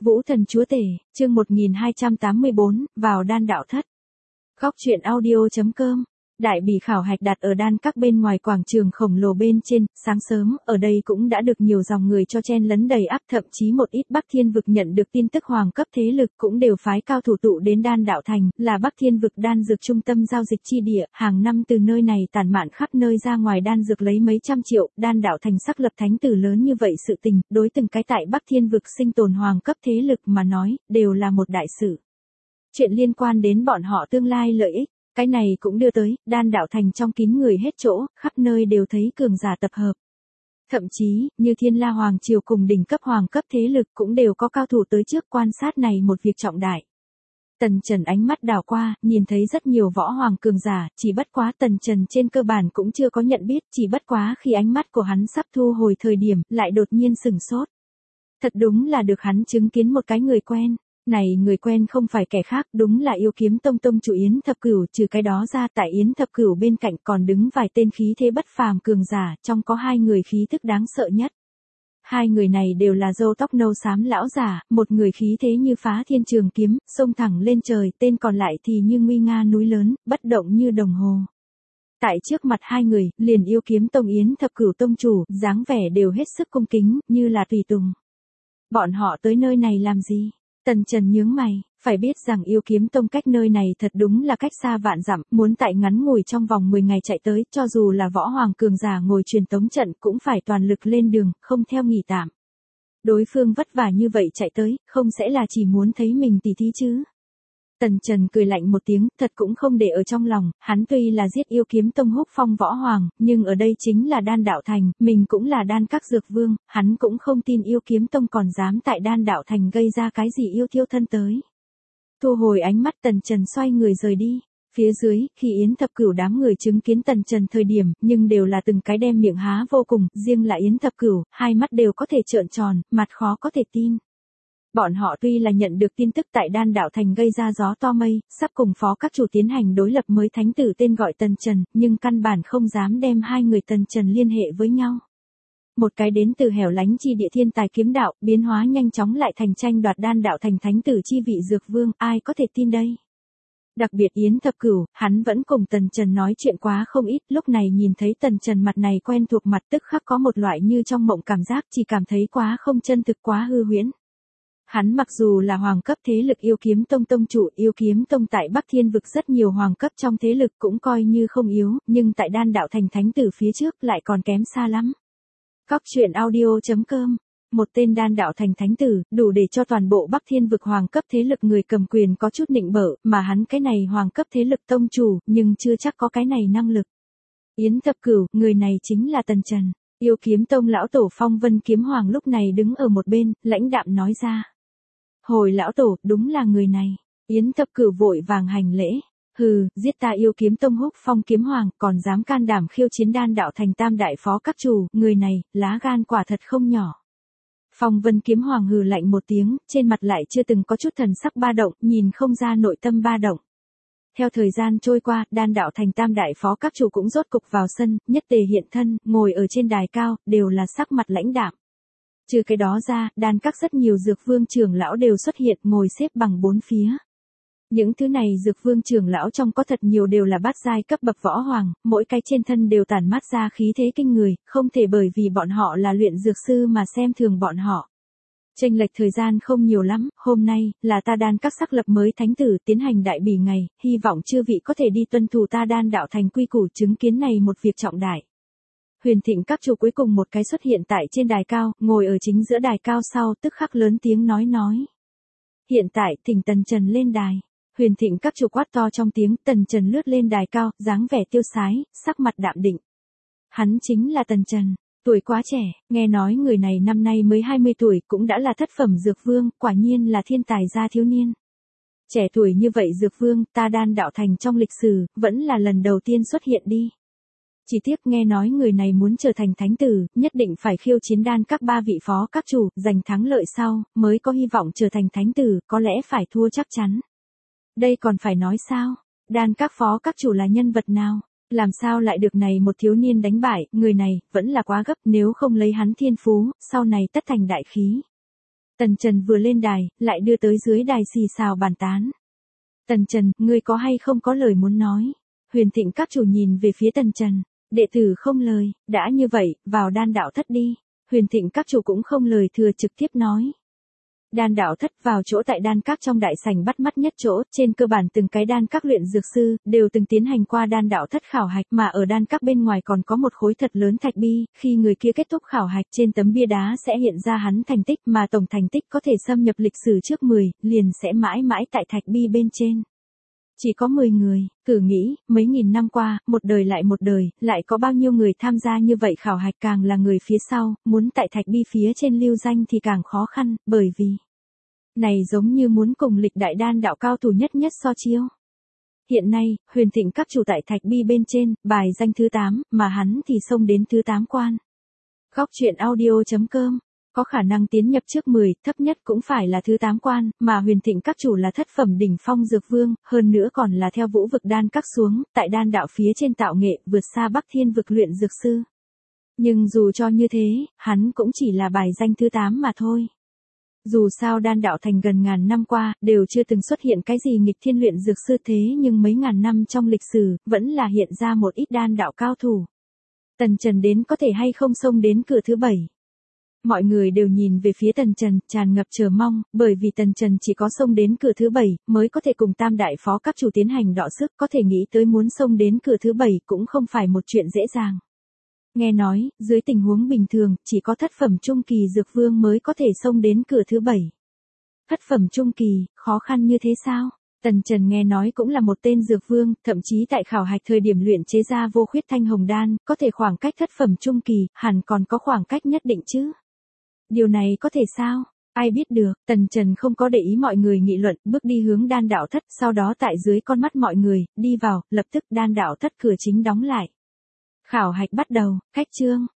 Vũ Thần Chúa Tể, chương 1284, vào đan đạo thất. Góc truyện audio.com. Đại bỉ khảo hạch đặt ở đan các bên ngoài quảng trường khổng lồ bên trên, sáng sớm, ở đây cũng đã được nhiều dòng người cho chen lấn đầy ắp, thậm chí một ít Bắc Thiên vực nhận được tin tức hoàng cấp thế lực cũng đều phái cao thủ tụ đến đan đạo thành, là Bắc Thiên vực đan dược trung tâm giao dịch chi địa, hàng năm từ nơi này tản mạn khắp nơi ra ngoài đan dược lấy mấy trăm triệu, đan đạo thành sắc lập thánh tử lớn như vậy sự tình, đối từng cái tại Bắc Thiên vực sinh tồn hoàng cấp thế lực mà nói, đều là một đại sự. Chuyện liên quan đến bọn họ tương lai lợi ích. Cái này cũng đưa tới, đan đạo thành trong kín người hết chỗ, khắp nơi đều thấy cường giả tập hợp. Thậm chí, như Thiên La Hoàng Triều cùng đỉnh cấp hoàng cấp thế lực cũng đều có cao thủ tới trước quan sát này một việc trọng đại. Tần Trần ánh mắt đảo qua, nhìn thấy rất nhiều võ hoàng cường giả, chỉ bất quá Tần Trần trên cơ bản cũng chưa có nhận biết, chỉ bất quá khi ánh mắt của hắn sắp thu hồi thời điểm, lại đột nhiên sửng sốt. Thật đúng là được hắn chứng kiến một cái người quen. Này người quen không phải kẻ khác, đúng là Yêu Kiếm Tông tông chủ Yến Thập Cửu, trừ cái đó ra tại Yến Thập Cửu bên cạnh còn đứng vài tên khí thế bất phàm cường giả, trong có hai người khí thức đáng sợ nhất. Hai người này đều là râu tóc nâu xám lão giả, một người khí thế như phá thiên trường kiếm, xông thẳng lên trời, tên còn lại thì như nguy nga núi lớn, bất động như đồng hồ. Tại trước mặt hai người, liền Yêu Kiếm Tông Yến Thập Cửu tông chủ, dáng vẻ đều hết sức cung kính, như là tùy tùng. Bọn họ tới nơi này làm gì? Tần Trần nhướng mày, phải biết rằng Yêu Kiếm Tông cách nơi này thật đúng là cách xa vạn dặm, muốn tại ngắn ngủi trong vòng 10 ngày chạy tới, cho dù là võ hoàng cường giả ngồi truyền tống trận cũng phải toàn lực lên đường, không theo nghỉ tạm. Đối phương vất vả như vậy chạy tới, không sẽ là chỉ muốn thấy mình tỉ thí chứ? Tần Trần cười lạnh một tiếng, thật cũng không để ở trong lòng, hắn tuy là giết Yêu Kiếm Tông húc phong võ hoàng, nhưng ở đây chính là đan đạo thành, mình cũng là đan các dược vương, hắn cũng không tin Yêu Kiếm Tông còn dám tại đan đạo thành gây ra cái gì yêu thiêu thân tới. Thu hồi ánh mắt Tần Trần xoay người rời đi. Phía dưới, khi Yến Thập Cửu đám người chứng kiến Tần Trần thời điểm, nhưng đều là từng cái đem miệng há vô cùng, riêng là Yến Thập Cửu, hai mắt đều có thể trợn tròn, mặt khó có thể tin. Bọn họ tuy là nhận được tin tức tại đan đạo thành gây ra gió to mây, sắp cùng phó các chủ tiến hành đối lập mới thánh tử tên gọi Tần Trần, nhưng căn bản không dám đem hai người Tần Trần liên hệ với nhau. Một cái đến từ hẻo lánh chi địa thiên tài kiếm đạo, biến hóa nhanh chóng lại thành tranh đoạt đan đạo thành thánh tử chi vị dược vương, ai có thể tin đây? Đặc biệt Yến Thập Cửu, hắn vẫn cùng Tần Trần nói chuyện quá không ít, lúc này nhìn thấy Tần Trần mặt này quen thuộc mặt tức khắc có một loại như trong mộng cảm giác, chỉ cảm thấy quá không chân thực, quá hư huyễn. Hắn mặc dù là hoàng cấp thế lực Yêu Kiếm Tông tông chủ, Yêu Kiếm Tông tại Bắc Thiên vực rất nhiều hoàng cấp trong thế lực cũng coi như không yếu, nhưng tại đan đạo thành thánh tử phía trước lại còn kém xa lắm. Góc truyện audio.com. Một tên đan đạo thành thánh tử, đủ để cho toàn bộ Bắc Thiên vực hoàng cấp thế lực người cầm quyền có chút nịnh bợ, mà hắn cái này hoàng cấp thế lực tông chủ, nhưng chưa chắc có cái này năng lực. Yến Thập Cửu, người này chính là Tần Trần. Yêu Kiếm Tông lão tổ Phong Vân Kiếm Hoàng lúc này đứng ở một bên, lãnh đạm nói ra. Hồi lão tổ, đúng là người này. Yến Thập Cửu vội vàng hành lễ. Hừ, giết ta Yêu Kiếm Tông húc phong kiếm hoàng, còn dám can đảm khiêu chiến đan đạo thành tam đại phó các chủ, người này, lá gan quả thật không nhỏ. Phong Vân Kiếm Hoàng hừ lạnh một tiếng, trên mặt lại chưa từng có chút thần sắc ba động, nhìn không ra nội tâm ba động. Theo thời gian trôi qua, đan đạo thành tam đại phó các chủ cũng rốt cục vào sân, nhất tề hiện thân, ngồi ở trên đài cao, đều là sắc mặt lãnh đạm. Trừ cái đó ra, đan các rất nhiều dược vương trưởng lão đều xuất hiện, ngồi xếp bằng bốn phía. Những thứ này dược vương trưởng lão trong có thật nhiều đều là bát giai cấp bậc võ hoàng, mỗi cái trên thân đều tản mát ra khí thế kinh người, không thể bởi vì bọn họ là luyện dược sư mà xem thường bọn họ. Chênh lệch thời gian không nhiều lắm, hôm nay, là ta đan các xác lập mới thánh tử tiến hành đại bỉ ngày, hy vọng chư vị có thể đi tuân thủ ta đan đạo thành quy củ chứng kiến này một việc trọng đại. Huyền Thịnh các chủ cuối cùng một cái xuất hiện tại trên đài cao, ngồi ở chính giữa đài cao sau tức khắc lớn tiếng nói. Hiện tại, thỉnh Tần Trần lên đài. Huyền Thịnh các chủ quát to trong tiếng, Tần Trần lướt lên đài cao, dáng vẻ tiêu sái, sắc mặt đạm định. Hắn chính là Tần Trần, tuổi quá trẻ, nghe nói người này năm nay mới 20 tuổi, cũng đã là thất phẩm dược vương, quả nhiên là thiên tài gia thiếu niên. Trẻ tuổi như vậy dược vương, ta đan đạo thành trong lịch sử, vẫn là lần đầu tiên xuất hiện đi. Chỉ tiếc nghe nói người này muốn trở thành thánh tử, nhất định phải khiêu chiến đan các ba vị phó các chủ, giành thắng lợi sau, mới có hy vọng trở thành thánh tử, có lẽ phải thua chắc chắn. Đây còn phải nói sao? Đan các phó các chủ là nhân vật nào? Làm sao lại được này một thiếu niên đánh bại, người này, vẫn là quá gấp, nếu không lấy hắn thiên phú, sau này tất thành đại khí. Tần Trần vừa lên đài, lại đưa tới dưới đài xì xào bàn tán. Tần Trần, ngươi có hay không có lời muốn nói? Huyền Thịnh các chủ nhìn về phía Tần Trần. Đệ tử không lời, đã như vậy, vào đan đạo thất đi. Huyền Thịnh các chủ cũng không lời thừa trực tiếp nói. Đan đạo thất vào chỗ tại đan các trong đại sảnh bắt mắt nhất chỗ, trên cơ bản từng cái đan các luyện dược sư, đều từng tiến hành qua đan đạo thất khảo hạch, mà ở đan các bên ngoài còn có một khối thật lớn thạch bi, khi người kia kết thúc khảo hạch trên tấm bia đá sẽ hiện ra hắn thành tích, mà tổng thành tích có thể xâm nhập lịch sử trước 10, liền sẽ mãi mãi tại thạch bi bên trên. Chỉ có 10 người, cử nghĩ, mấy nghìn năm qua, một đời lại có bao nhiêu người tham gia như vậy khảo hạch, càng là người phía sau, muốn tại thạch bi phía trên lưu danh thì càng khó khăn, bởi vì này giống như muốn cùng lịch đại đan đạo cao thủ nhất so chiêu. Hiện nay, Huyền Thịnh các chủ tại thạch bi bên trên, bài danh thứ 8, mà hắn thì xông đến thứ 8 quan. Góc truyện audio.com có khả năng tiến nhập trước 10, thấp nhất cũng phải là thứ 8 quan, mà Huyền Thịnh các chủ là thất phẩm đỉnh phong dược vương, hơn nữa còn là theo vũ vực đan các xuống, tại đan đạo phía trên tạo nghệ, vượt xa Bắc Thiên vực luyện dược sư. Nhưng dù cho như thế, hắn cũng chỉ là bài danh thứ 8 mà thôi. Dù sao đan đạo thành gần ngàn năm qua, đều chưa từng xuất hiện cái gì nghịch thiên luyện dược sư, thế nhưng mấy ngàn năm trong lịch sử, vẫn là hiện ra một ít đan đạo cao thủ. Tần Trần đến có thể hay không xông đến cửa thứ 7. Mọi người đều nhìn về phía Tần Trần, tràn ngập chờ mong, bởi vì Tần Trần chỉ có xông đến cửa thứ 7, mới có thể cùng tam đại phó các chủ tiến hành đọ sức, có thể nghĩ tới muốn xông đến cửa thứ 7 cũng không phải một chuyện dễ dàng. Nghe nói, dưới tình huống bình thường, chỉ có thất phẩm trung kỳ dược vương mới có thể xông đến cửa thứ 7. Thất phẩm trung kỳ, khó khăn như thế sao? Tần Trần nghe nói cũng là một tên dược vương, thậm chí tại khảo hạch thời điểm luyện chế ra vô khuyết thanh hồng đan, có thể khoảng cách thất phẩm trung kỳ, hẳn còn có khoảng cách nhất định chứ. Điều này có thể sao? Ai biết được, Tần Trần không có để ý mọi người nghị luận, bước đi hướng đan đạo thất, sau đó tại dưới con mắt mọi người, đi vào, lập tức đan đạo thất cửa chính đóng lại. Khảo hạch bắt đầu, khách chương.